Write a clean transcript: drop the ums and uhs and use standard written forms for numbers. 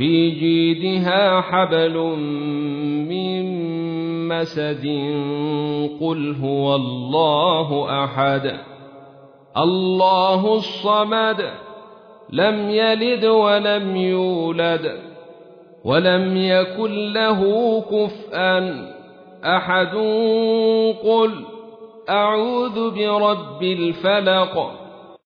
في جيدها حبل من مسد قل هو الله أحد الله الصمد لم يلد ولم يولد ولم يكن له كفوا أحد قل أعوذ برب الفلق